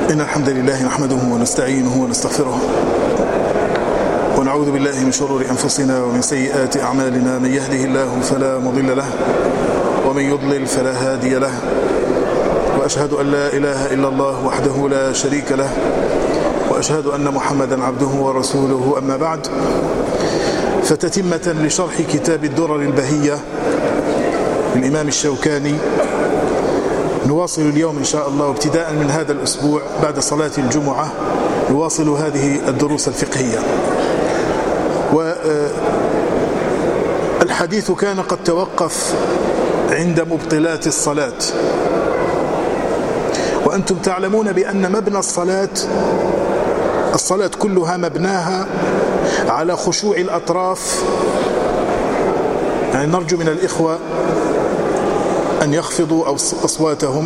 إن الحمد لله نحمده ونستعينه ونستغفره ونعوذ بالله من شرور أنفسنا ومن سيئات أعمالنا. من يهده الله فلا مضل له ومن يضلل فلا هادي له، وأشهد أن لا إله إلا الله وحده لا شريك له، وأشهد أن محمدا عبده ورسوله. أما بعد، فتتمة لشرح كتاب الدرر البهية للإمام الشوكاني، نواصل اليوم إن شاء الله ابتداء من هذا الأسبوع بعد صلاة الجمعة نواصل هذه الدروس الفقهية. والحديث كان قد توقف عند مبطلات الصلاة، وأنتم تعلمون بأن مبنى الصلاة كلها مبناها على خشوع الأطراف. يعني نرجو من الإخوة أن يخفضوا أصواتهم،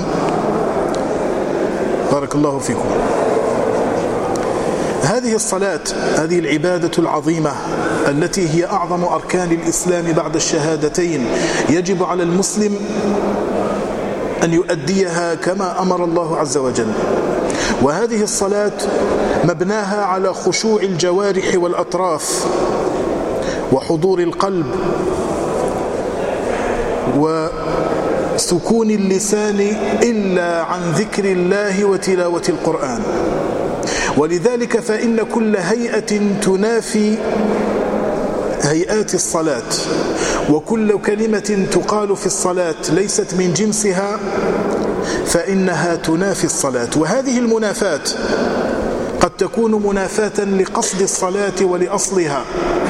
بارك الله فيكم. هذه الصلاة، هذه العبادة العظيمة التي هي أعظم أركان الإسلام بعد الشهادتين، يجب على المسلم أن يؤديها كما أمر الله عز وجل. وهذه الصلاة مبناها على خشوع الجوارح والأطراف وحضور القلب وسكون اللسان إلا عن ذكر الله وتلاوة القرآن. ولذلك فإن كل هيئة تنافي هيئات الصلاة، وكل كلمة تقال في الصلاة ليست من جنسها فإنها تنافي الصلاة. وهذه المنافاة قد تكون منافاة لقصد الصلاة ولأصلها،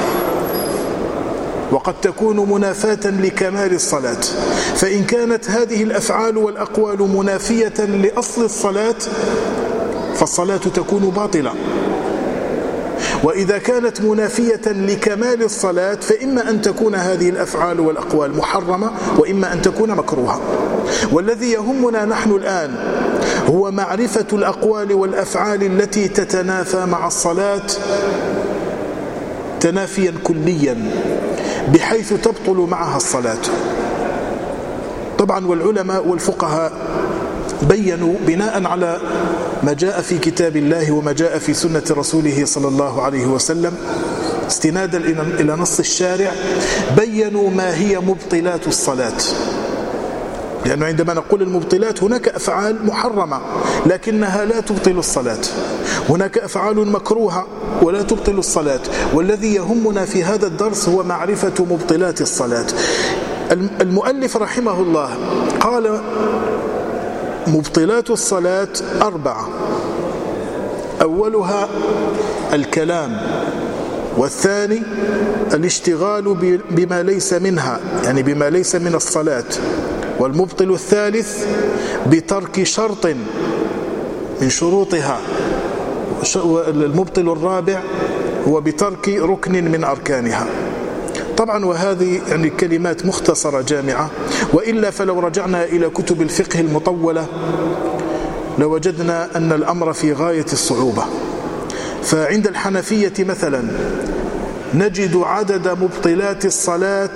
وقد تكون منافاة لكمال الصلاة. فإن كانت هذه الأفعال والأقوال منافية لأصل الصلاة فالصلاة تكون باطلة، وإذا كانت منافية لكمال الصلاة فإما أن تكون هذه الأفعال والأقوال محرمة وإما أن تكون مكروهة. والذي يهمنا نحن الآن هو معرفة الأقوال والأفعال التي تتنافى مع الصلاة تنافيا كليا بحيث تبطل معها الصلاة. طبعا والعلماء والفقهاء بيّنوا بناء على ما جاء في كتاب الله وما جاء في سنة رسوله صلى الله عليه وسلم استنادا إلى نص الشارع، بيّنوا ما هي مبطلات الصلاة. لأنه عندما نقول المبطلات هناك أفعال محرمة لكنها لا تبطل الصلاة، هناك أفعال مكروهة ولا تبطل الصلاة. والذي يهمنا في هذا الدرس هو معرفة مبطلات الصلاة. المؤلف رحمه الله قال مبطلات الصلاة 4: أولها الكلام، والثاني الاشتغال بما ليس منها، يعني بما ليس من الصلاة، والمبطل الثالث بترك شرط من شروطها، والمبطل الرابع هو بترك ركن من أركانها. طبعا وهذه يعني كلمات مختصرة جامعة، وإلا فلو رجعنا إلى كتب الفقه المطولة لوجدنا أن الأمر في غاية الصعوبة. فعند الحنفية مثلا نجد عدد مبطلات الصلاة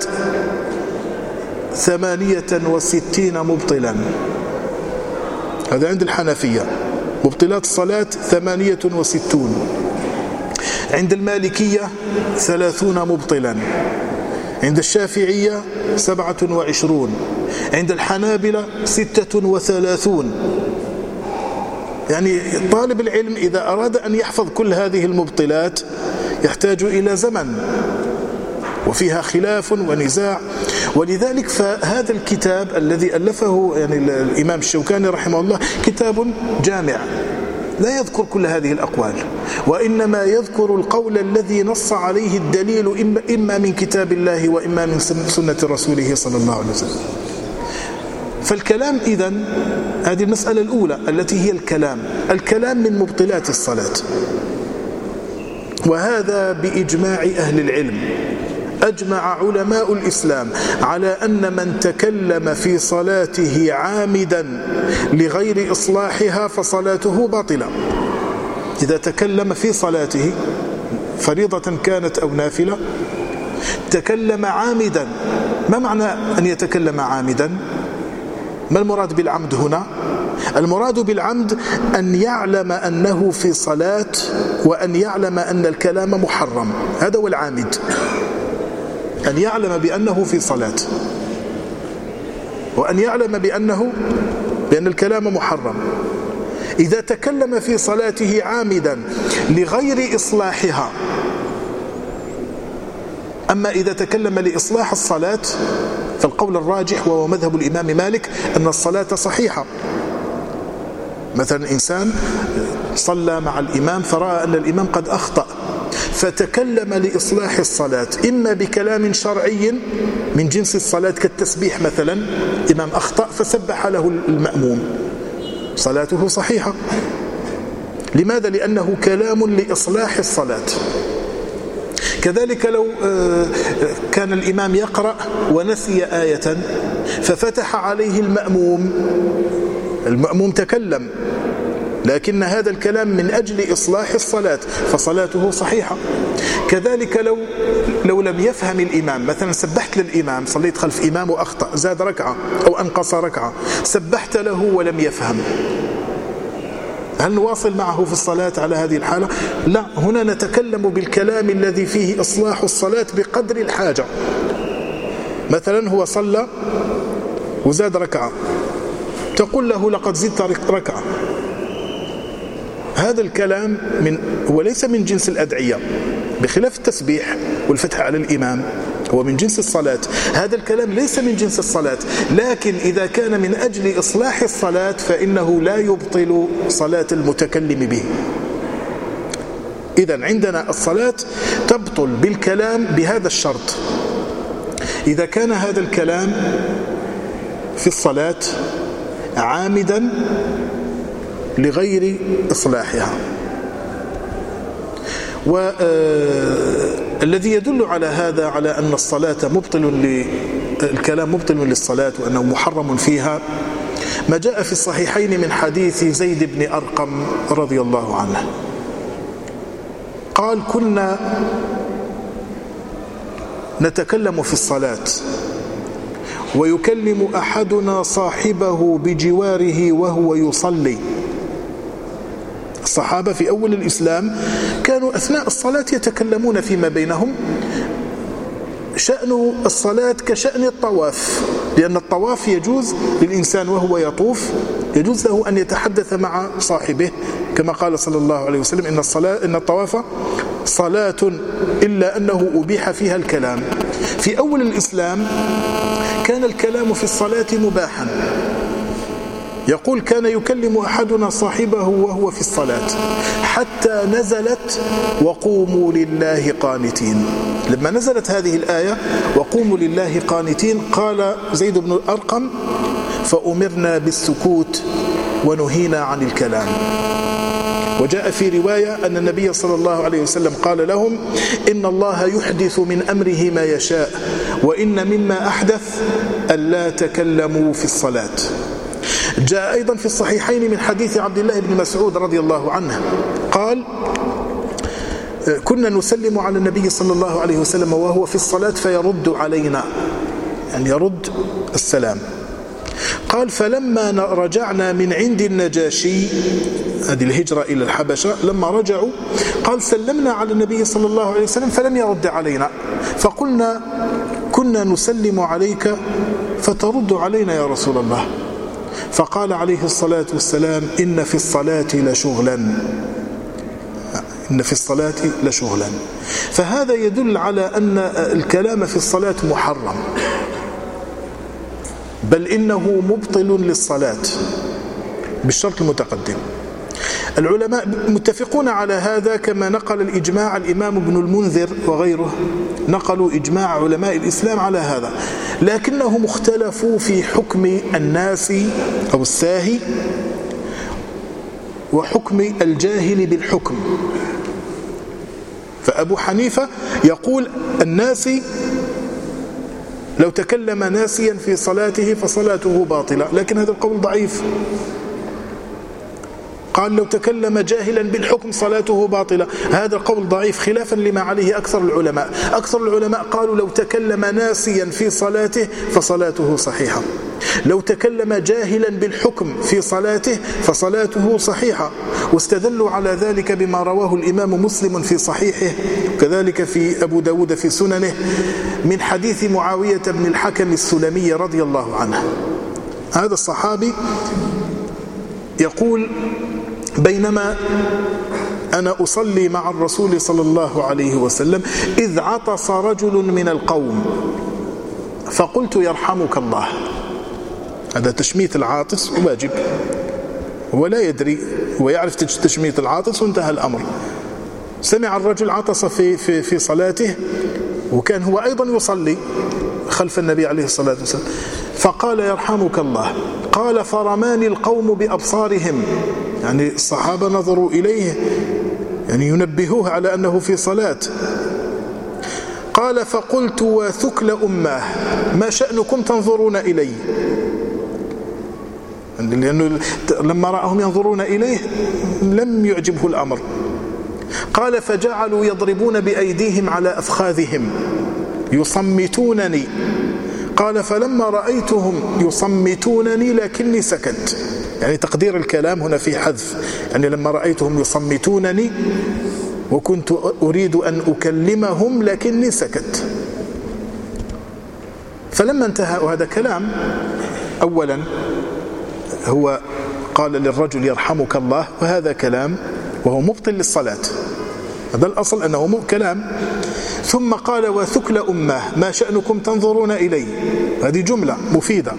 68 مبطلا. هذا عند الحنفية مبطلات الصلاة 68. عند المالكية 30 مبطلا، عند الشافعية 27، عند الحنابلة 36. يعني طالب العلم إذا أراد أن يحفظ كل هذه المبطلات يحتاج إلى زمن، وفيها خلاف ونزاع. ولذلك فهذا الكتاب الذي ألفه يعني الإمام الشوكاني رحمه الله كتاب جامع لا يذكر كل هذه الأقوال، وإنما يذكر القول الذي نص عليه الدليل إما من كتاب الله وإما من سنة رسوله صلى الله عليه وسلم. فالكلام إذن هذه المسألة الأولى التي هي الكلام من مبطلات الصلاة. وهذا بإجماع أهل العلم، أجمع علماء الإسلام على أن من تكلم في صلاته عامدا لغير إصلاحها فصلاته باطلة. إذا تكلم في صلاته فريضة كانت أو نافلة تكلم عامدا. ما معنى أن يتكلم عامدا؟ ما المراد بالعمد هنا؟ المراد بالعمد أن يعلم أنه في صلاة وأن يعلم أن الكلام محرم، هذا هو العامد، أن يعلم بأنه في صلاة وأن يعلم بأن الكلام محرم. إذا تكلم في صلاته عامدا لغير إصلاحها، أما إذا تكلم لإصلاح الصلاة فالقول الراجح وهو مذهب الإمام مالك أن الصلاة صحيحة. مثلا إنسان صلى مع الإمام فرأى أن الإمام قد أخطأ فتكلم لإصلاح الصلاة، إما بكلام شرعي من جنس الصلاة كالتسبيح مثلا، إمام أخطأ فسبح له المأموم، صلاته صحيحة. لماذا؟ لأنه كلام لإصلاح الصلاة. كذلك لو كان الإمام يقرأ ونسي آية ففتح عليه المأموم تكلم، لكن هذا الكلام من أجل إصلاح الصلاة فصلاته صحيحة. كذلك لو لم يفهم الإمام، مثلا سبحت للإمام، صليت خلف إمام وأخطأ، زاد ركعة أو أنقص ركعة، سبحت له ولم يفهم، هل نواصل معه في الصلاة على هذه الحالة؟ لا، هنا نتكلم بالكلام الذي فيه إصلاح الصلاة بقدر الحاجة. مثلا هو صلى وزاد ركعة، تقول له لقد زدت ركعة، هذا الكلام هو ليس من جنس الأدعية، بخلاف التسبيح والفتح على الإمام هو من جنس الصلاة، هذا الكلام ليس من جنس الصلاة. لكن إذا كان من أجل إصلاح الصلاة فإنه لا يبطل صلاة المتكلم به. إذن عندنا الصلاة تبطل بالكلام بهذا الشرط: إذا كان هذا الكلام في الصلاة عامدا لغير إصلاحها. والذي يدل على هذا، على أن الصلاة الكلام مبطل للصلاة وأنه محرم فيها، ما جاء في الصحيحين من حديث زيد بن أرقم رضي الله عنه قال: كنا نتكلم في الصلاة ويكلم أحدنا صاحبه بجواره وهو يصلي. الصحابة في أول الإسلام كانوا أثناء الصلاة يتكلمون فيما بينهم. شأن الصلاة كشأن الطواف، لأن الطواف يجوز للإنسان وهو يطوف، يجوز له أن يتحدث مع صاحبه، كما قال صلى الله عليه وسلم: إن الطواف صلاة إلا أنه أبيح فيها الكلام. في أول الإسلام كان الكلام في الصلاة مباحا. يقول: كان يكلم أحدنا صاحبه وهو في الصلاة حتى نزلت وقوموا لله قانتين. لما نزلت هذه الآية وقوموا لله قانتين، قال زيد بن أرقم: فأمرنا بالسكوت ونهينا عن الكلام. وجاء في رواية أن النبي صلى الله عليه وسلم قال لهم: إن الله يحدث من أمره ما يشاء، وإن مما أحدث ألا تكلموا في الصلاة. جاء أيضا في الصحيحين من حديث عبد الله بن مسعود رضي الله عنه قال: كنا نسلم على النبي صلى الله عليه وسلم وهو في الصلاة فيرد علينا، يعني يرد السلام. قال: فلما رجعنا من عند النجاشي، هذه الهجرة إلى الحبشة، لما رجعوا قال: سلمنا على النبي صلى الله عليه وسلم فلم يرد علينا، فقلنا: كنا نسلم عليك فترد علينا يا رسول الله. فقال عليه الصلاة والسلام: إن في الصلاة لشغلا، إن في الصلاة لشغلا. فهذا يدل على أن الكلام في الصلاة محرم، بل إنه مبطل للصلاة بالشرط المتقدم. العلماء متفقون على هذا، كما نقل الإجماع الإمام ابن المنذر وغيره، نقلوا إجماع علماء الإسلام على هذا، لكنهم اختلفوا في حكم الناس أو الساهي وحكم الجاهل بالحكم. فأبو حنيفة يقول: الناسي لو تكلم ناسيا في صلاته فصلاته باطلة، لكن هذا القول ضعيف. قال لو تكلم جاهلا بالحكم صلاته باطلة. هذا القول ضعيف خلافا لما عليه أكثر العلماء. أكثر العلماء قالوا لو تكلم ناسيا في صلاته فصلاته صحيحة، لو تكلم جاهلا بالحكم في صلاته فصلاته صحيحة. واستدلوا على ذلك بما رواه الإمام مسلم في صحيحه، كذلك في أبو داود في سننه، من حديث معاوية بن الحكم السلمي رضي الله عنه. هذا الصحابي يقول: بينما أنا أصلي مع الرسول صلى الله عليه وسلم إذ عطس رجل من القوم فقلت: يرحمك الله. هذا تشميت العاطس واجب، هو لا يدري، هو يعرف تشميت العاطس وانتهى الأمر. سمع الرجل عطس في صلاته، وكان هو أيضا يصلي خلف النبي عليه الصلاة والسلام، فقال: يرحمك الله. قال: فرماني القوم بأبصارهم، يعني الصحابة نظروا إليه، يعني ينبهوه على أنه في صلاة. قال: فقلت: وثكل أماه، ما شأنكم تنظرون إلي؟ لأنه لما رأهم ينظرون إليه لم يعجبه الأمر. قال: فجعلوا يضربون بأيديهم على أفخاذهم يصمتونني. قال: فلما رأيتهم يصمتونني لكني سكت. يعني تقدير الكلام هنا في حذف، يعني لما رأيتهم يصمتونني وكنت أريد أن أكلمهم لكني سكت. فلما انتهى، وهذا كلام أولا هو قال للرجل: يرحمك الله، وهذا كلام وهو مبطل للصلاة، هذا الأصل أنه كلام. ثم قال: وثكل أمه، ما شأنكم تنظرون إلي؟ هذه جملة مفيدة.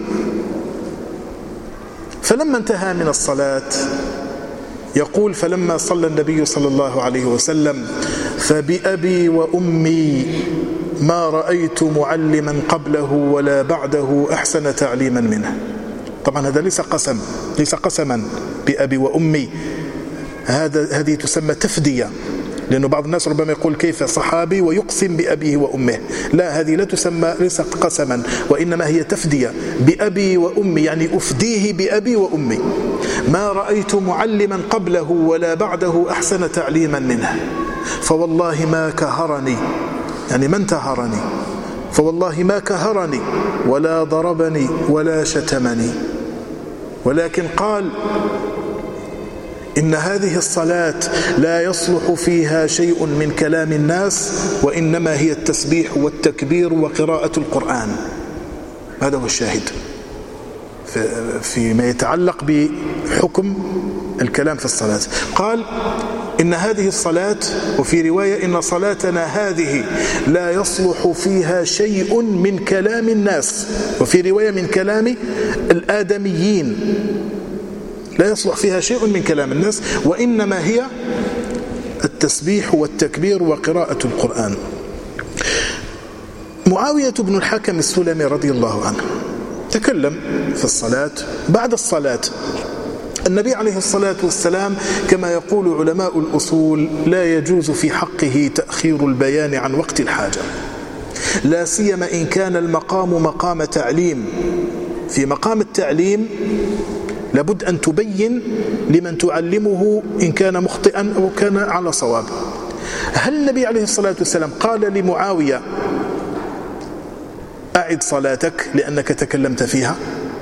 فلما انتهى من الصلاة يقول: فلما صلى النبي صلى الله عليه وسلم فبأبي وأمي ما رأيت معلما قبله ولا بعده أحسن تعليما منه. طبعا هذا ليس قسم، ليس قسما بأبي وأمي، هذه تسمى تفدية، لأنه بعض الناس ربما يقول: كيف صحابي ويقسم بأبيه وأمه؟ لا، هذه لا تسمى، ليست قسما، وإنما هي تفدية. بأبي وأمي يعني أفديه بأبي وأمي. ما رأيت معلما قبله ولا بعده أحسن تعليما منه، فوالله ما كهرني، يعني ما انتهرني، فوالله ما كهرني ولا ضربني ولا شتمني، ولكن قال: إن هذه الصلاة لا يصلح فيها شيء من كلام الناس، وإنما هي التسبيح والتكبير وقراءة القرآن. هذا هو الشاهد فيما يتعلق بحكم الكلام في الصلاة. قال: إن هذه الصلاة، وفي رواية: إن صلاتنا هذه لا يصلح فيها شيء من كلام الناس، وفي رواية من كلام الآدميين، لا يصلح فيها شيء من كلام الناس، وإنما هي التسبيح والتكبير وقراءة القرآن. معاوية بن الحكم السلمي رضي الله عنه تكلم في الصلاة. بعد الصلاة النبي عليه الصلاة والسلام كما يقول علماء الأصول لا يجوز في حقه تأخير البيان عن وقت الحاجة، لا سيما إن كان المقام مقام تعليم. في مقام التعليم لابد أن تبين لمن تعلمه إن كان مخطئا أو كان على صواب. هل النبي عليه الصلاة والسلام قال لمعاوية: أعد صلاتك لأنك تكلمت فيها؟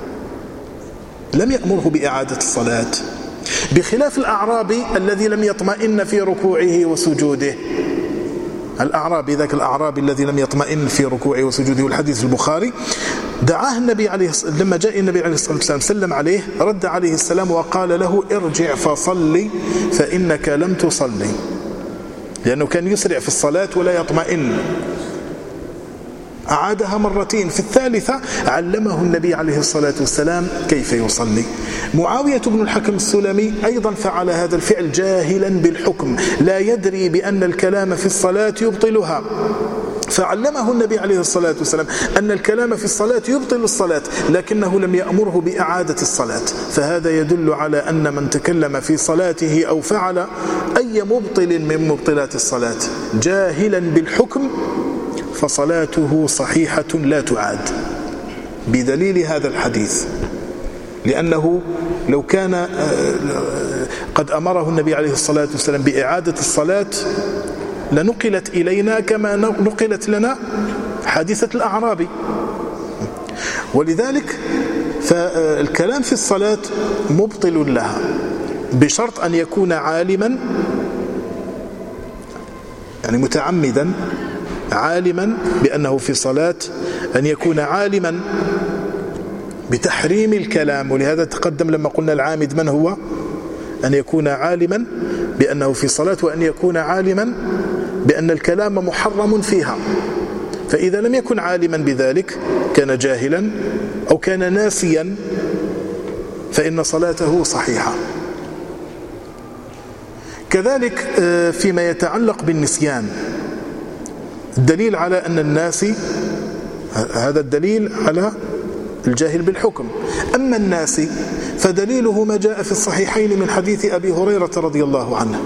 لم يأمره بإعادة الصلاة، بخلاف الأعرابي الذي لم يطمئن في ركوعه وسجوده. الأعرابي، ذاك الأعرابي الذي لم يطمئن في ركوعه وسجوده، والحديث البخاري، دعاه النبي عليه لما جاء النبي عليه الصلاة والسلام سلم عليه، رد عليه السلام وقال له: ارجع فصلي فإنك لم تصلي، لأنه كان يسرع في الصلاة ولا يطمئن. أعادها مرتين، في الثالثة علمه النبي عليه الصلاة والسلام كيف يصلي. معاوية بن الحكم السلمي أيضا فعل هذا الفعل جاهلا بالحكم، لا يدري بأن الكلام في الصلاة يبطلها، فعلمه النبي عليه الصلاة والسلام أن الكلام في الصلاة يبطل الصلاة، لكنه لم يأمره بإعادة الصلاة. فهذا يدل على أن من تكلم في صلاته أو فعل أي مبطل من مبطلات الصلاة جاهلا بالحكم فصلاته صحيحة لا تعاد، بدليل هذا الحديث، لأنه لو كان قد أمره النبي عليه الصلاة والسلام بإعادة الصلاة لنقلت إلينا كما نقلت لنا حادثة الأعرابي. ولذلك فالكلام في الصلاة مبطل لها بشرط أن يكون عالما، يعني متعمدا عالما بأنه في صلاة، أن يكون عالما بتحريم الكلام. ولهذا تقدم لما قلنا العامد من هو؟ أن يكون عالما بأنه في صلاة، وأن يكون عالما بأن الكلام محرم فيها. فإذا لم يكن عالما بذلك كان جاهلا أو كان ناسيا فإن صلاته صحيحة. كذلك فيما يتعلق بالنسيان الدليل على أن الناسي، هذا الدليل على الجاهل بالحكم. أما الناسي فدليله ما جاء في الصحيحين من حديث أبي هريرة رضي الله عنه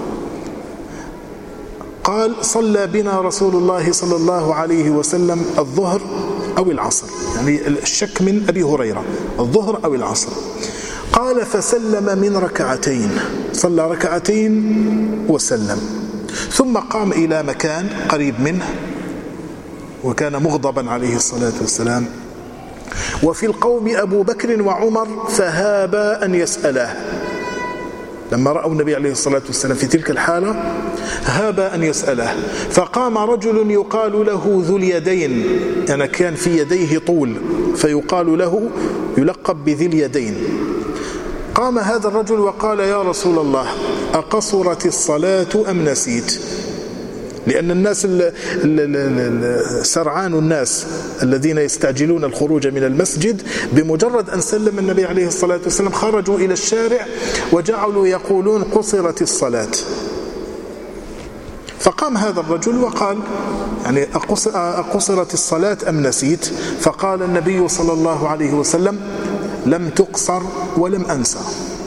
قال: صلى بنا رسول الله صلى الله عليه وسلم الظهر أو العصر، يعني الشك من أبي هريرة الظهر أو العصر. قال: فسلم من ركعتين، صلى ركعتين وسلم، ثم قام إلى مكان قريب منه وكان مغضبا عليه الصلاة والسلام، وفي القوم أبو بكر وعمر فهابا أن يسأله. لما رأوا النبي عليه الصلاة والسلام في تلك الحالة هابا أن يسأله، فقام رجل يقال له ذو اليدين، يعني كان في يديه طول فيقال له يلقب بذي اليدين. قام هذا الرجل وقال: يا رسول الله، أقصرت الصلاة أم نسيت؟ لأن الناس سرعان الناس الذين يستعجلون الخروج من المسجد بمجرد أن سلم النبي عليه الصلاة والسلام خرجوا إلى الشارع وجعلوا يقولون قصرت الصلاة. فقام هذا الرجل وقال: يعني أقصرت الصلاة أم نسيت؟ فقال النبي صلى الله عليه وسلم: لم تقصر ولم أنسى.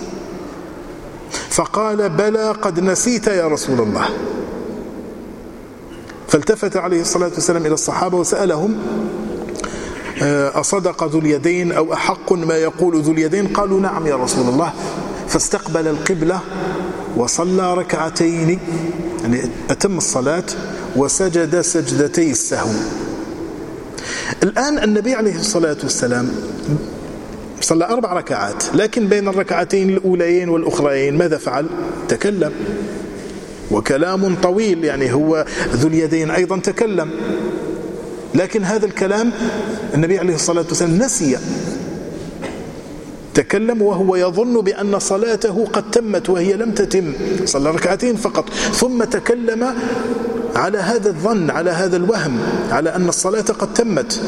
فقال: بلى قد نسيت يا رسول الله. فالتفت عليه الصلاة والسلام إلى الصحابة وسألهم: أصدق ذو اليدين أو أحق ما يقول ذو اليدين؟ قالوا: نعم يا رسول الله. فاستقبل القبلة وصلى ركعتين، يعني أتم الصلاة، وسجد سجدتي السهو. الآن النبي عليه الصلاة والسلام صلى 4 ركعات، لكن بين الركعتين الأوليين والأخرين ماذا فعل؟ تكلم، وكلام طويل، يعني هو ذو اليدين أيضا تكلم، لكن هذا الكلام النبي عليه الصلاة والسلام نسي. تكلم وهو يظن بأن صلاته قد تمت وهي لم تتم، صلى ركعتين فقط، ثم تكلم على هذا الظن، على هذا الوهم، على أن الصلاة قد تمت،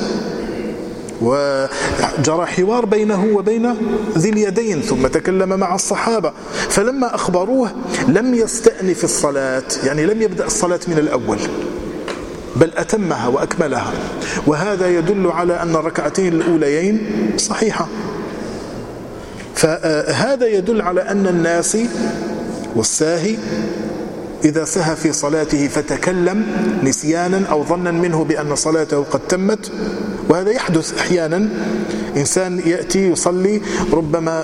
وجرى حوار بينه وبين ذي اليدين، ثم تكلم مع الصحابة. فلما أخبروه لم يستأنف الصلاة، يعني لم يبدأ الصلاة من الأول، بل أتمها وأكملها. وهذا يدل على أن الركعتين الأوليين صحيحة. فهذا يدل على أن الناسي والساهي إذا سهى في صلاته فتكلم نسيانا أو ظنا منه بأن صلاته قد تمت، وهذا يحدث أحيانا، إنسان يأتي يصلي ربما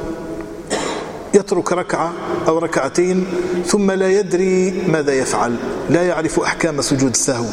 يترك ركعة أو ركعتين ثم لا يدري ماذا يفعل، لا يعرف أحكام سجود السهو،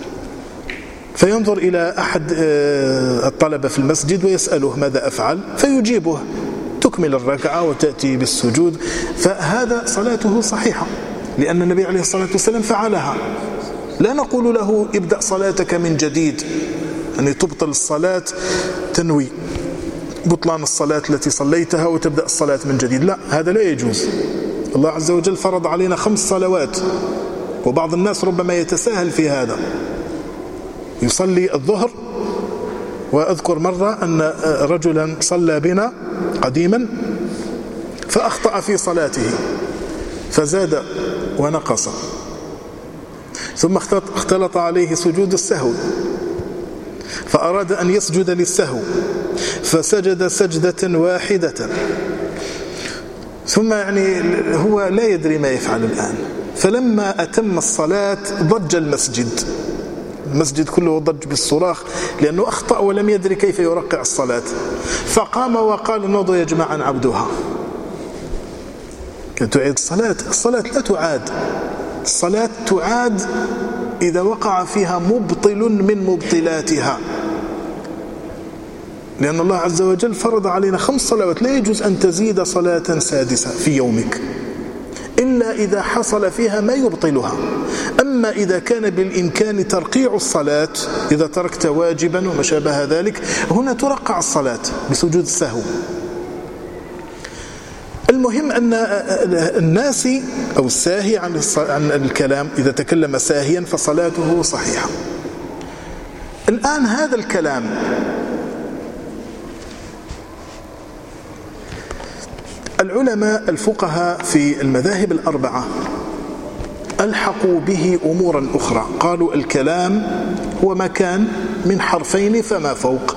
فينظر إلى أحد الطلبة في المسجد ويسأله ماذا أفعل، فيجيبه، تكمل الركعة وتأتي بالسجود. فهذا صلاته صحيحة لأن النبي عليه الصلاة والسلام فعلها. لا نقول له ابدأ صلاتك من جديد، يعني تبطل الصلاة، تنوي بطلان الصلاة التي صليتها وتبدأ الصلاة من جديد، لا، هذا لا يجوز. الله عز وجل فرض علينا 5 صلوات، وبعض الناس ربما يتساهل في هذا، يصلي الظهر. وأذكر مرة أن رجلا صلى بنا قديما فأخطأ في صلاته فزاد ونقص، ثم اختلط عليه سجود السهو، فأراد أن يسجد للسهو فسجد سجدة واحدة، ثم يعني هو لا يدري ما يفعل الآن. فلما أتم الصلاة ضج المسجد، المسجد كله ضج بالصراخ لأنه أخطأ ولم يدري كيف يرقع الصلاة، فقام وقال نضوا يا جماعة نعبدوها. كانت تعيد الصلاة لا تعاد. الصلاة تعاد إذا وقع فيها مبطل من مبطلاتها، لأن الله عز وجل فرض علينا 5 صلوات، لا يجوز أن تزيد صلاة سادسة في يومك إلا إذا حصل فيها ما يبطلها. أما إذا كان بالإمكان ترقيع الصلاة، إذا تركت واجبا وما شابه ذلك، هنا ترقع الصلاة بسجود السهو. المهم أن الناسي أو الساهي عن الكلام إذا تكلم ساهيا فصلاته صحيحة. الآن هذا الكلام العلماء الفقهاء في المذاهب الأربعة ألحقوا به أمورا أخرى. قالوا الكلام هو ما كان من حرفين فما فوق،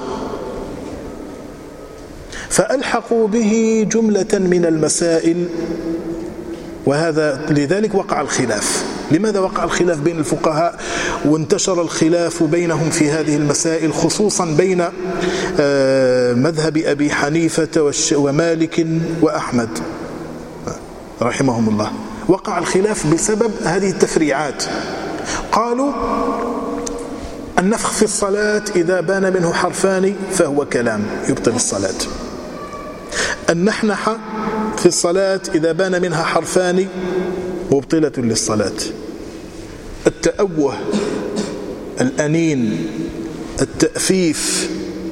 فألحقوا به جملة من المسائل، وهذا لذلك وقع الخلاف. لماذا وقع الخلاف بين الفقهاء وانتشر الخلاف بينهم في هذه المسائل، خصوصا بين مذهب أبي حنيفة ومالك وأحمد رحمهم الله؟ وقع الخلاف بسبب هذه التفريعات. قالوا النفخ في الصلاة إذا بان منه حرفان فهو كلام يبطل الصلاة. النحنحة في الصلاة إذا بان منها حرفان مبطلة للصلاة. التأوه، الأنين، التأفيف،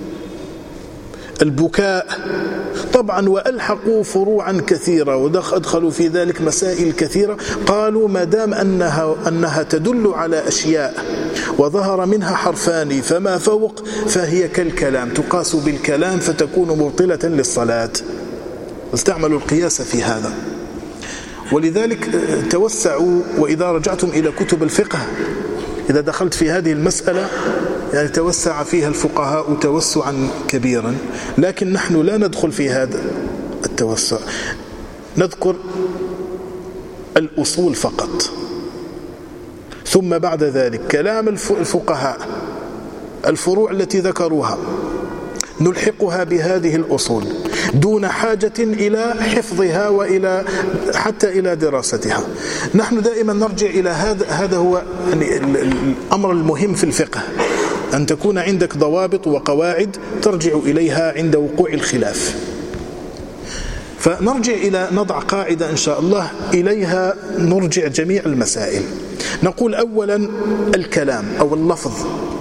البكاء، طبعا وألحقوا فروعا كثيرة وأدخلوا في ذلك مسائل كثيرة. قالوا ما دام أنها تدل على أشياء وظهر منها حرفان فما فوق فهي كالكلام، تقاس بالكلام فتكون مبطلة للصلاة. واستعملوا القياس في هذا، ولذلك توسعوا. وإذا رجعتم إلى كتب الفقه إذا دخلت في هذه المسألة يعني توسع فيها الفقهاء توسعا كبيرا، لكن نحن لا ندخل في هذا التوسع، نذكر الأصول فقط، ثم بعد ذلك كلام الفقهاء الفروع التي ذكروها نلحقها بهذه الأصول دون حاجة إلى حفظها وإلى حتى إلى دراستها. نحن دائما نرجع إلى هذا هو الأمر المهم في الفقه، أن تكون عندك ضوابط وقواعد ترجع إليها عند وقوع الخلاف. فنرجع إلى نضع قاعدة إن شاء الله إليها نرجع جميع المسائل. نقول أولا الكلام أو اللفظ.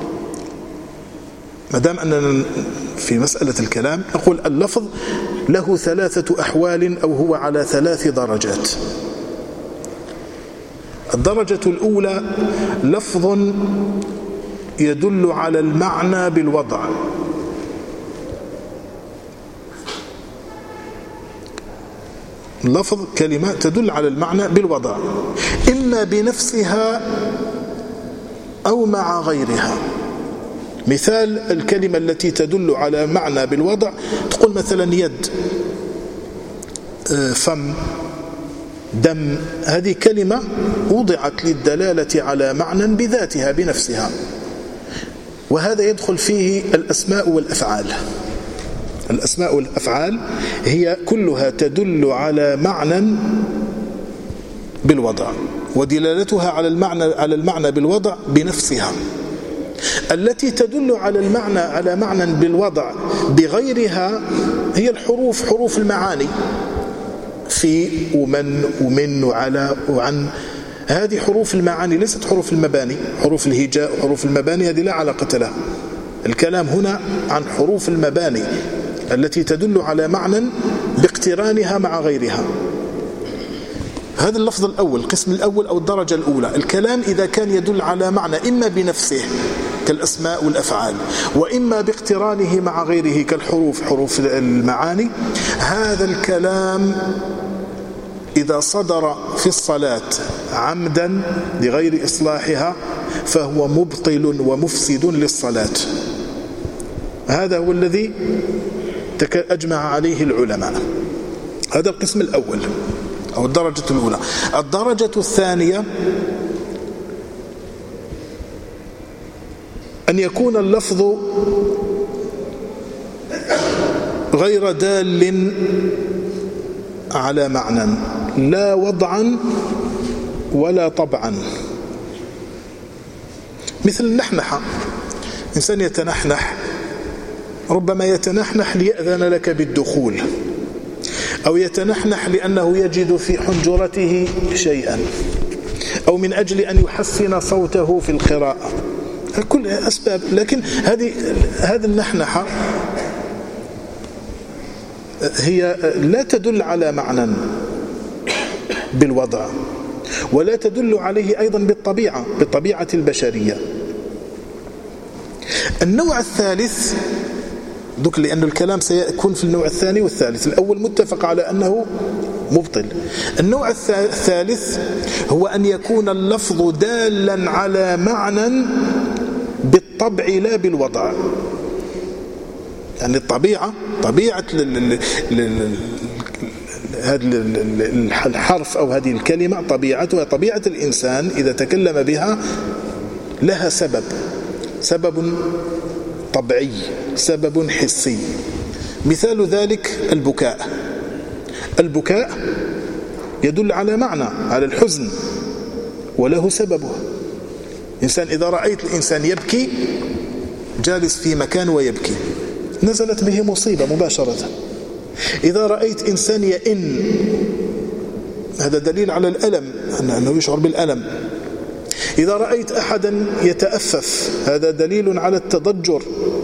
ما دام أننا في مسألة الكلام نقول اللفظ له 3 أحوال أو هو على 3 درجات. الدرجة الأولى لفظ يدل على المعنى بالوضع، لفظ كلمة تدل على المعنى بالوضع، إما بنفسها أو مع غيرها. مثال الكلمة التي تدل على معنى بالوضع تقول مثلا يد، فم، دم، هذه كلمة وضعت للدلالة على معنى بذاتها بنفسها، وهذا يدخل فيه الأسماء والأفعال. الأسماء والأفعال هي كلها تدل على معنى بالوضع، ودلالتها على المعنى بالوضع بنفسها. التي تدل على معنى بالوضع بغيرها هي الحروف، حروف المعاني، في ومن ومن وعلى وعن، هذه حروف المعاني ليست حروف المباني. حروف الهجاء وحروف المباني هذه لا علاقة لها. الكلام هنا عن حروف المباني التي تدل على معنى باقترانها مع غيرها. هذا اللفظ الأول، القسم الأول أو الدرجة الأولى. الكلام إذا كان يدل على معنى إما بنفسه كالأسماء والأفعال، وإما باقترانه مع غيره كالحروف، حروف المعاني، هذا الكلام إذا صدر في الصلاة عمدا لغير إصلاحها فهو مبطل ومفسد للصلاة. هذا هو الذي أجمع عليه العلماء. هذا القسم الأول أو الدرجة الأولى. الدرجة الثانية أن يكون اللفظ غير دال على معنى لا وضعا ولا طبعا. مثل النحنحة، إنسان يتنحنح، ربما يتنحنح ليأذن لك بالدخول، أو يتنحنح لأنه يجد في حنجرته شيئا، أو من أجل أن يحسن صوته في القراءة، كل أسباب. لكن هذه النحنحة هي لا تدل على معنى بالوضع، ولا تدل عليه أيضا بالطبيعة البشرية. النوع الثالث دوك، لأن الكلام سيكون في النوع الثاني والثالث، الأول متفق على أنه مبطل. النوع الثالث هو أن يكون اللفظ دالا على معنى بالطبع لا بالوضع. يعني طبيعة هذا الحرف أو هذه الكلمة طبيعتها طبيعة الإنسان إذا تكلم بها لها سبب طبيعي، سبب حسي. مثال ذلك البكاء يدل على معنى، على الحزن، وله سببه. إنسان إذا رأيت الإنسان يبكي جالس في مكان ويبكي نزلت به مصيبة مباشرة. إذا رأيت إنسان يئن هذا دليل على الألم، أنه يشعر بالألم. إذا رأيت أحدا يتأفف هذا دليل على التضجر.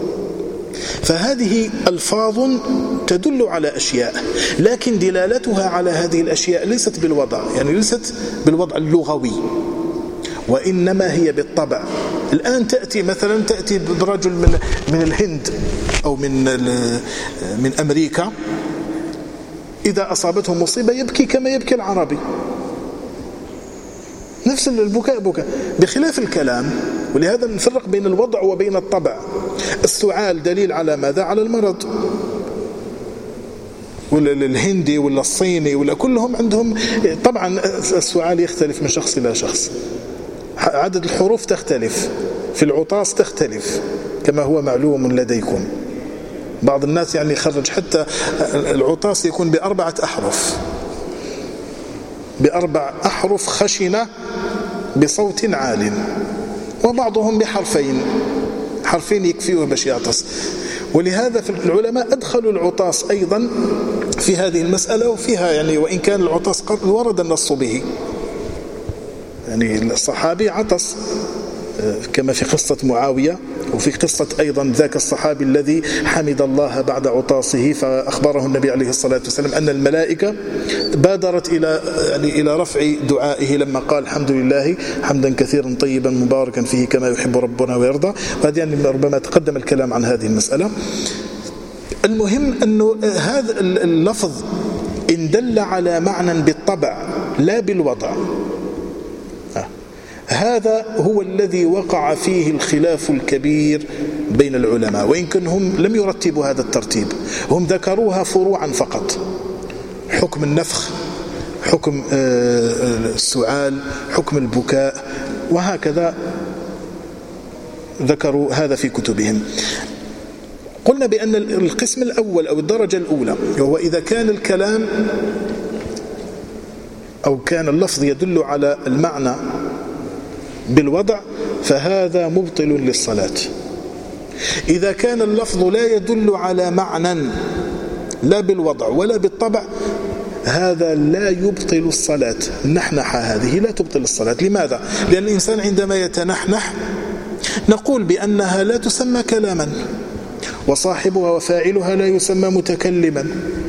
فهذه ألفاظ تدل على أشياء، لكن دلالتها على هذه الأشياء ليست بالوضع، يعني ليست بالوضع اللغوي، وإنما هي بالطبع. الآن تأتي برجل من الهند أو من أمريكا، إذا أصابته مصيبة يبكي كما يبكي العربي، نفس البكاء بكاء، بخلاف الكلام. ولهذا نفرق بين الوضع وبين الطبع. السعال دليل على ماذا؟ على المرض. ولا الهندي ولا الصيني ولا كلهم عندهم طبعا السعال يختلف من شخص إلى شخص، عدد الحروف تختلف، في العطاس تختلف كما هو معلوم لديكم. بعض الناس يعني يخرج حتى العطاس يكون بأربع أحرف خشنة بصوت عال، وبعضهم حرفين يكفيه باش يعطس. ولهذا في العلماء أدخلوا العطاس أيضا في هذه المسألة، وفيها يعني وإن كان العطاس قد ورد النص به، يعني الصحابي عطس كما في قصة معاوية، وفي قصة أيضا ذاك الصحابي الذي حمد الله بعد عطاسه، فأخبره النبي عليه الصلاة والسلام أن الملائكة بادرت إلى رفع دعائه لما قال الحمد لله حمدا كثيرا طيبا مباركا فيه كما يحب ربنا ويرضى. وهذا يعني ربما تقدم الكلام عن هذه المسألة. المهم أنه هذا اللفظ إن دل على معنى بالطبع لا بالوضع، هذا هو الذي وقع فيه الخلاف الكبير بين العلماء، وإن كانهم لم يرتبوا هذا الترتيب، هم ذكروها فروعا فقط، حكم النفخ، حكم السعال، حكم البكاء، وهكذا ذكروا هذا في كتبهم. قلنا بأن القسم الأول أو الدرجة الأولى هو إذا كان الكلام أو كان اللفظ يدل على المعنى بالوضع فهذا مبطل للصلاة. إذا كان اللفظ لا يدل على معنى لا بالوضع ولا بالطبع هذا لا يبطل الصلاة. النحنحة هذه لا تبطل الصلاة. لماذا؟ لأن الإنسان عندما يتنحنح نقول بأنها لا تسمى كلاما، وصاحبها وفاعلها لا يسمى متكلما،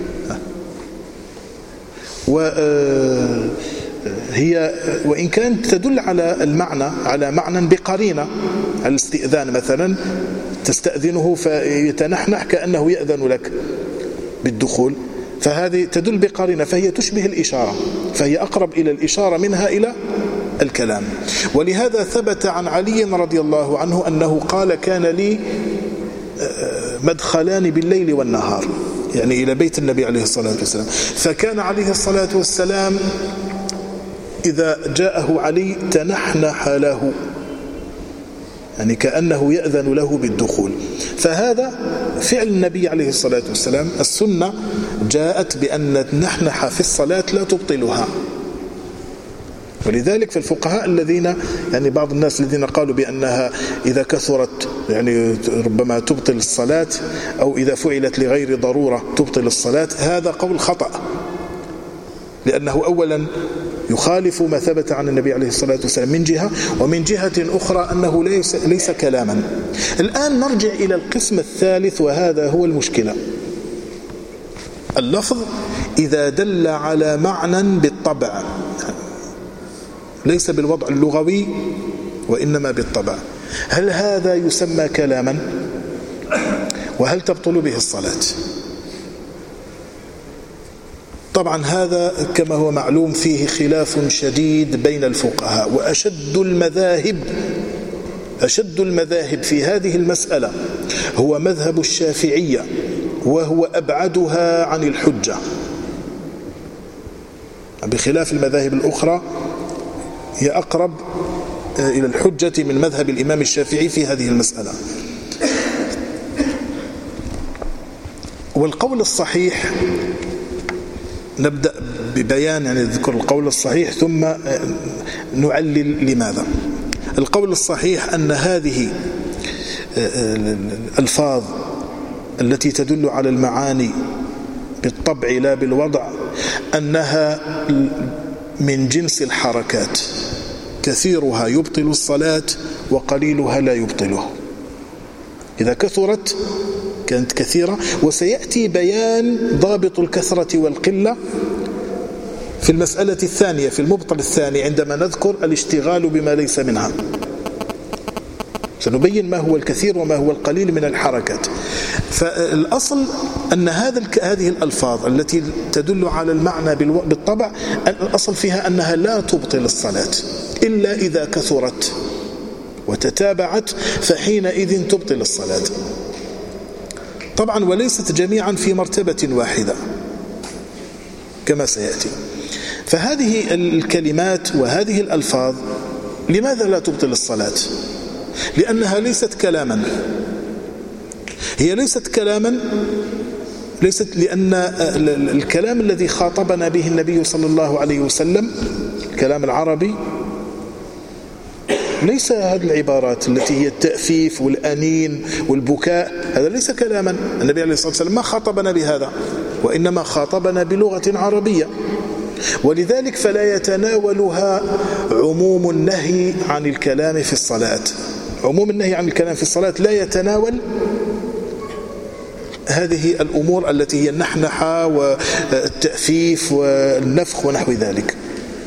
هي وإن كانت تدل على المعنى على معنى بقرينة، على الاستئذان مثلا، تستأذنه فيتنحنح كأنه يأذن لك بالدخول، فهذه تدل بقرينة، فهي تشبه الإشارة، فهي أقرب إلى الإشارة منها إلى الكلام. ولهذا ثبت عن علي رضي الله عنه أنه قال كان لي مدخلان بالليل والنهار، يعني إلى بيت النبي عليه الصلاة والسلام. فكان عليه الصلاة والسلام إذا جاءه علي تنحنح له، يعني كأنه يأذن له بالدخول. فهذا فعل النبي عليه الصلاة والسلام. السنة جاءت بأن النحنحة في الصلاة لا تبطلها. ولذلك في الفقهاء الذين يعني بعض الناس الذين قالوا بأنها إذا كثرت يعني ربما تبطل الصلاة، أو إذا فعلت لغير ضرورة تبطل الصلاة، هذا قول خطأ، لأنه أولا يخالف ما ثبت عن النبي عليه الصلاة والسلام من جهة، ومن جهة أخرى أنه ليس كلاما. الآن نرجع إلى القسم الثالث، وهذا هو المشكلة. اللفظ إذا دل على معنى بالطبع، ليس بالوضع اللغوي وإنما بالطبع، هل هذا يسمى كلاما؟ وهل تبطل به الصلاة؟ طبعا هذا كما هو معلوم فيه خلاف شديد بين الفقهاء، وأشد المذاهب في هذه المسألة هو مذهب الشافعية، وهو أبعدها عن الحجة، بخلاف المذاهب الأخرى هي أقرب إلى الحجة من مذهب الإمام الشافعي في هذه المسألة. والقول الصحيح، نبدأ ببيان يعني ذكر القول الصحيح ثم نعلل لماذا. القول الصحيح أن هذه الألفاظ التي تدل على المعاني بالطبع لا بالوضع أنها من جنس الحركات، كثيرها يبطل الصلاة وقليلها لا يبطله. إذا كثرت كانت كثيرة، وسيأتي بيان ضابط الكثرة والقلة في المسألة الثانية، في المبطل الثاني، عندما نذكر الاشتغال بما ليس منها. سنبين ما هو الكثير وما هو القليل من الحركات. فالأصل أن هذه الألفاظ التي تدل على المعنى بالطبع، الأصل فيها أنها لا تبطل الصلاة إلا إذا كثرت وتتابعت، فحينئذ تبطل الصلاة. طبعا وليست جميعا في مرتبة واحدة كما سيأتي. فهذه الكلمات وهذه الألفاظ لماذا لا تبطل الصلاة؟ لأنها ليست كلاما. هي ليست كلاما، ليست لأن الكلام الذي خاطبنا به النبي صلى الله عليه وسلم، الكلام العربي، ليس هذه العبارات التي هي التأفيف والأنين والبكاء، هذا ليس كلاما. النبي عليه الصلاة والسلام ما خاطبنا بهذا، وإنما خاطبنا بلغة عربية. ولذلك فلا يتناولها عموم النهي عن الكلام في الصلاة. عموم النهي عن الكلام في الصلاة لا يتناول هذه الأمور التي هي النحنحة والتأفيف والنفخ ونحو ذلك.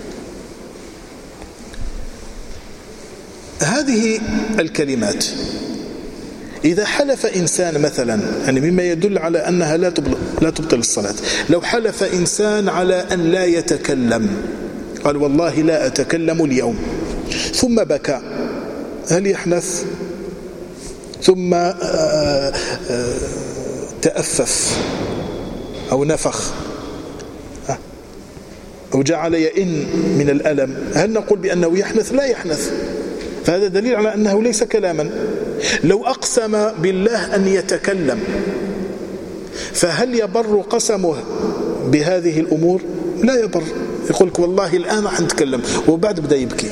هذه الكلمات إذا حلف إنسان مثلا، يعني مما يدل على أنها لا تبطل الصلاة، لو حلف إنسان على أن لا يتكلم، قال والله لا أتكلم اليوم، ثم بكى، هل يحنث؟ ثم تأفف أو نفخ أو جعل يئن من الألم، هل نقول بأنه يحنث؟ لا يحنث. فهذا دليل على أنه ليس كلاما. لو أقسم بالله أن يتكلم، فهل يبر قسمه بهذه الأمور؟ لا يبر. يقول لك والله الآن راح نتكلم، وبعد بدأ يبكي،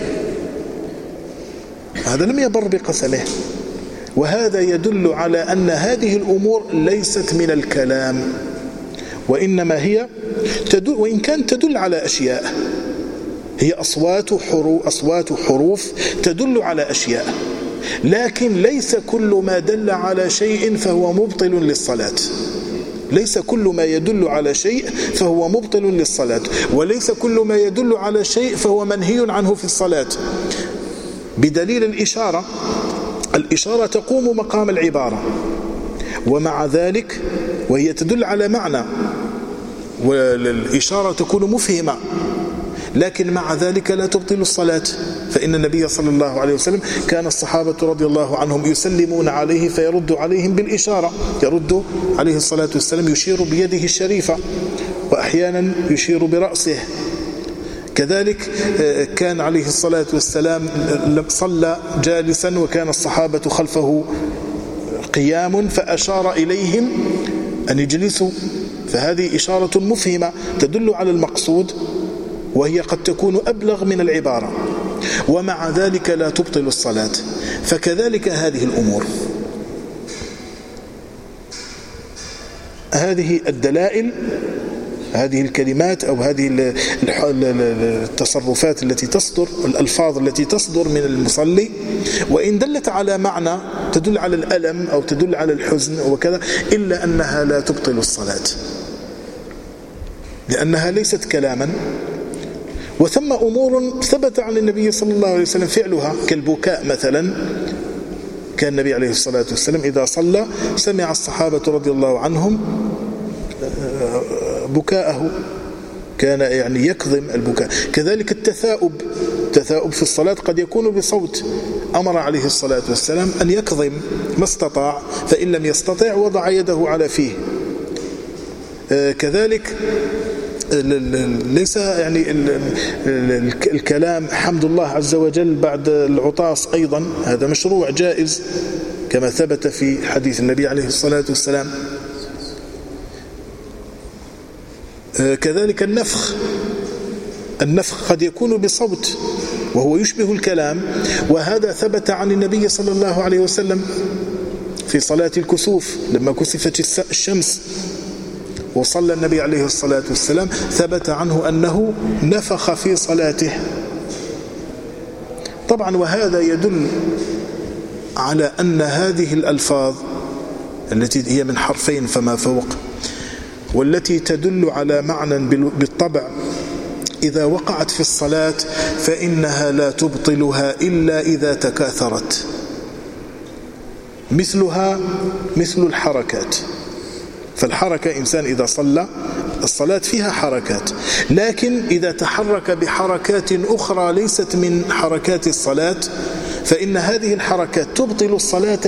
هذا لم يبر بقسمه. وهذا يدل على أن هذه الأمور ليست من الكلام، وإنما هي وإن كانت تدل على أشياء، هي أصوات حروف تدل على أشياء، لكن ليس كل ما دل على شيء فهو مبطل للصلاة. ليس كل ما يدل على شيء فهو مبطل للصلاة، وليس كل ما يدل على شيء فهو منهي عنه في الصلاة. بدليل الإشارة تقوم مقام العبارة، ومع ذلك وهي تدل على معنى، والإشارة تكون مفهمة، لكن مع ذلك لا تبطل الصلاة. فإن النبي صلى الله عليه وسلم كان الصحابة رضي الله عنهم يسلمون عليه فيرد عليهم بالإشارة، يرد عليه الصلاة والسلام يشير بيده الشريفة، وأحيانا يشير برأسه، كذلك كان عليه الصلاة والسلام صلى جالسا وكان الصحابة خلفه قيام فأشار إليهم أن يجلسوا، فهذه إشارة مفهمة تدل على المقصود، وهي قد تكون أبلغ من العبارة، ومع ذلك لا تبطل الصلاة. فكذلك هذه الأمور، هذه الدلائل، هذه الكلمات أو هذه التصرفات التي تصدر، الألفاظ التي تصدر من المصلي، وإن دلت على معنى تدل على الألم أو تدل على الحزن وكذا، إلا أنها لا تبطل الصلاة، لأنها ليست كلاما. وثم أمور ثبت عن النبي صلى الله عليه وسلم فعلها كالبكاء مثلا. كان النبي عليه الصلاة والسلام إذا صلى سمع الصحابة رضي الله عنهم بكاءه، كان يعني يكظم البكاء. كذلك التثاؤب في الصلاة قد يكون بصوت، أمر عليه الصلاة والسلام أن يكظم ما استطاع، فإن لم يستطع وضع يده على فيه. كذلك ليس يعني الكلام حمد الله عز وجل بعد العطاس أيضا، هذا مشروع جائز كما ثبت في حديث النبي عليه الصلاة والسلام. كذلك النفخ قد يكون بصوت وهو يشبه الكلام، وهذا ثبت عن النبي صلى الله عليه وسلم في صلاة الكسوف لما كسفت الشمس وصلى النبي عليه الصلاة والسلام، ثبت عنه أنه نفخ في صلاته. طبعا وهذا يدل على أن هذه الألفاظ التي هي من حرفين فما فوق، والتي تدل على معنى بالطبع، إذا وقعت في الصلاة فإنها لا تبطلها إلا إذا تكاثرت. مثلها مثل الحركات، فالحركة إنسان إذا صلى الصلاة فيها حركات، لكن إذا تحرك بحركات أخرى ليست من حركات الصلاة فإن هذه الحركات تبطل الصلاة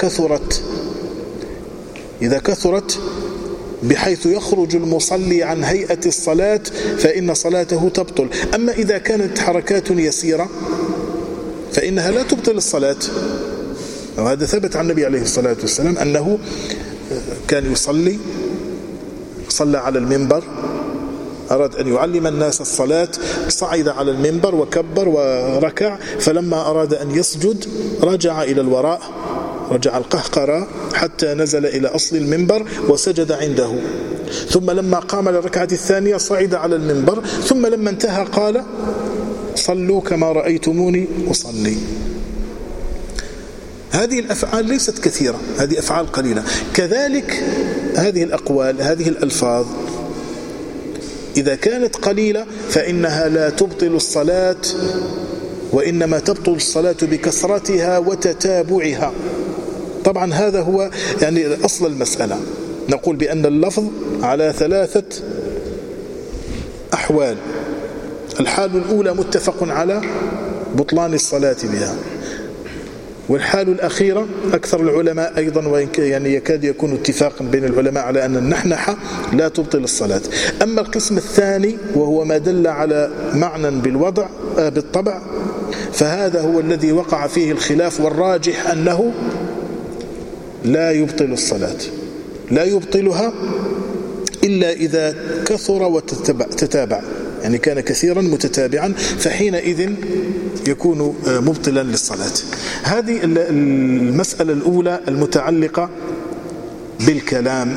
إذا كثرت بحيث يخرج المصلي عن هيئة الصلاة فإن صلاته تبطل. أما إذا كانت حركات يسيرة فإنها لا تبطل الصلاة. وهذا ثبت عن النبي عليه الصلاة والسلام أنه كان صلى على المنبر، أراد أن يعلم الناس الصلاة، صعد على المنبر وكبر وركع، فلما أراد أن يسجد رجع إلى الوراء، رجع القهقرة حتى نزل إلى أصل المنبر وسجد عنده. ثم لما قام للركعة الثانية صعد على المنبر، ثم لما انتهى قال صلوا كما رأيتموني أصلي. هذه الأفعال ليست كثيرة، هذه أفعال قليلة. كذلك هذه الأقوال، هذه الألفاظ إذا كانت قليلة فإنها لا تبطل الصلاة، وإنما تبطل الصلاة بكثرتها وتتابعها. طبعا هذا هو يعني أصل المسألة. نقول بأن اللفظ على 3 أحوال. الحال الأولى متفق على بطلان الصلاة بها، والحال الأخيرة أكثر العلماء أيضا، وإن يعني يكاد يكون اتفاقا بين العلماء على أن النحنحة لا تبطل الصلاة. أما القسم الثاني وهو ما دل على معنى بالطبع، فهذا هو الذي وقع فيه الخلاف، والراجح أنه لا يبطل الصلاة، لا يبطلها إلا إذا كثر وتتابع، يعني كان كثيرا متتابعا، فحينئذ يكون مبطلا للصلاة. هذه المسألة الأولى المتعلقة بالكلام.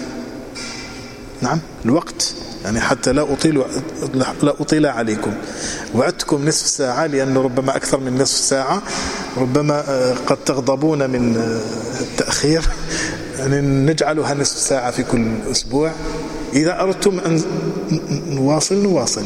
نعم الوقت، يعني حتى لا أطيل عليكم، وعدتكم نصف ساعة لأنه ربما أكثر من نصف ساعة، ربما قد تغضبون من التأخير، يعني نجعلها نصف ساعة في كل أسبوع. إذا أردتم أن نواصل.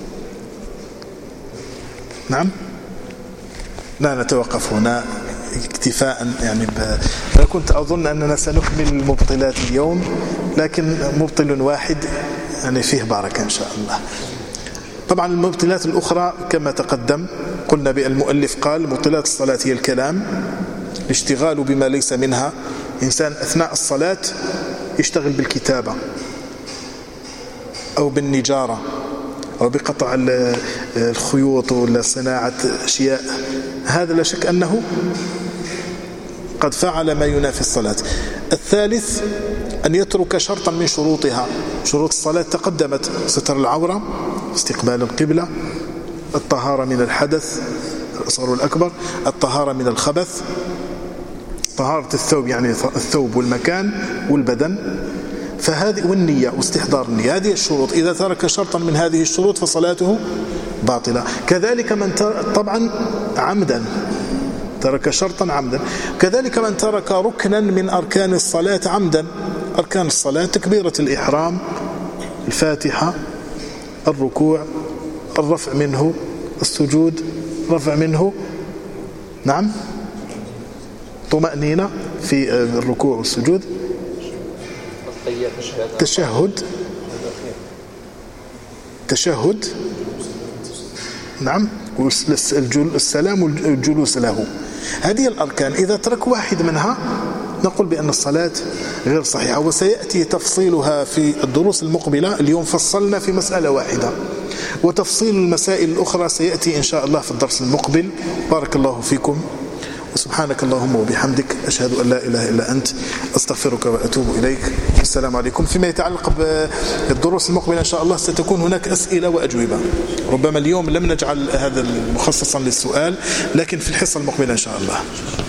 نعم، لا نتوقف هنا اكتفاء، يعني أنا كنت أظن أننا سنكمل المبطلات اليوم، لكن مبطل واحد يعني فيه بركة إن شاء الله. طبعا المبطلات الأخرى كما تقدم قلنا بأن المؤلف قال مبطلات الصلاة هي الكلام، الاشتغال بما ليس منها، إنسان أثناء الصلاة يشتغل بالكتابة أو بالنجارة أو بقطع الخيوط ولا صناعة أشياء، هذا لا شك أنه قد فعل ما ينافي الصلاة. الثالث أن يترك شرطا من شروطها. شروط الصلاة تقدمت: ستر العورة، استقبال القبلة، الطهارة من الحدث الأصغر والأكبر، الطهارة من الخبث، طهارة الثوب يعني الثوب والمكان والبدن، فهذه والنية واستحضار النية، هذه الشروط. إذا ترك شرطا من هذه الشروط فصلاته باطلة. كذلك من طبعا عمدا ترك شرطا عمدا، كذلك من ترك ركنا من أركان الصلاة عمدا. أركان الصلاة: تكبيرة الإحرام، الفاتحة، الركوع، الرفع منه، السجود، رفع منه، نعم، طمأنينة في الركوع والسجود، تشهد، نعم، السلام والجلوس له. هذه الأركان إذا ترك واحد منها نقول بأن الصلاة غير صحيحة، وسيأتي تفصيلها في الدروس المقبلة. اليوم فصلنا في مسألة واحدة، وتفصيل المسائل الأخرى سيأتي إن شاء الله في الدرس المقبل. بارك الله فيكم، وسبحانك اللهم وبحمدك، أشهد أن لا إله إلا أنت، أستغفرك وأتوب إليك. السلام عليكم. فيما يتعلق بالدروس المقبلة إن شاء الله ستكون هناك أسئلة وأجوبة. ربما اليوم لم نجعل هذا مخصصا للسؤال، لكن في الحصة المقبلة إن شاء الله.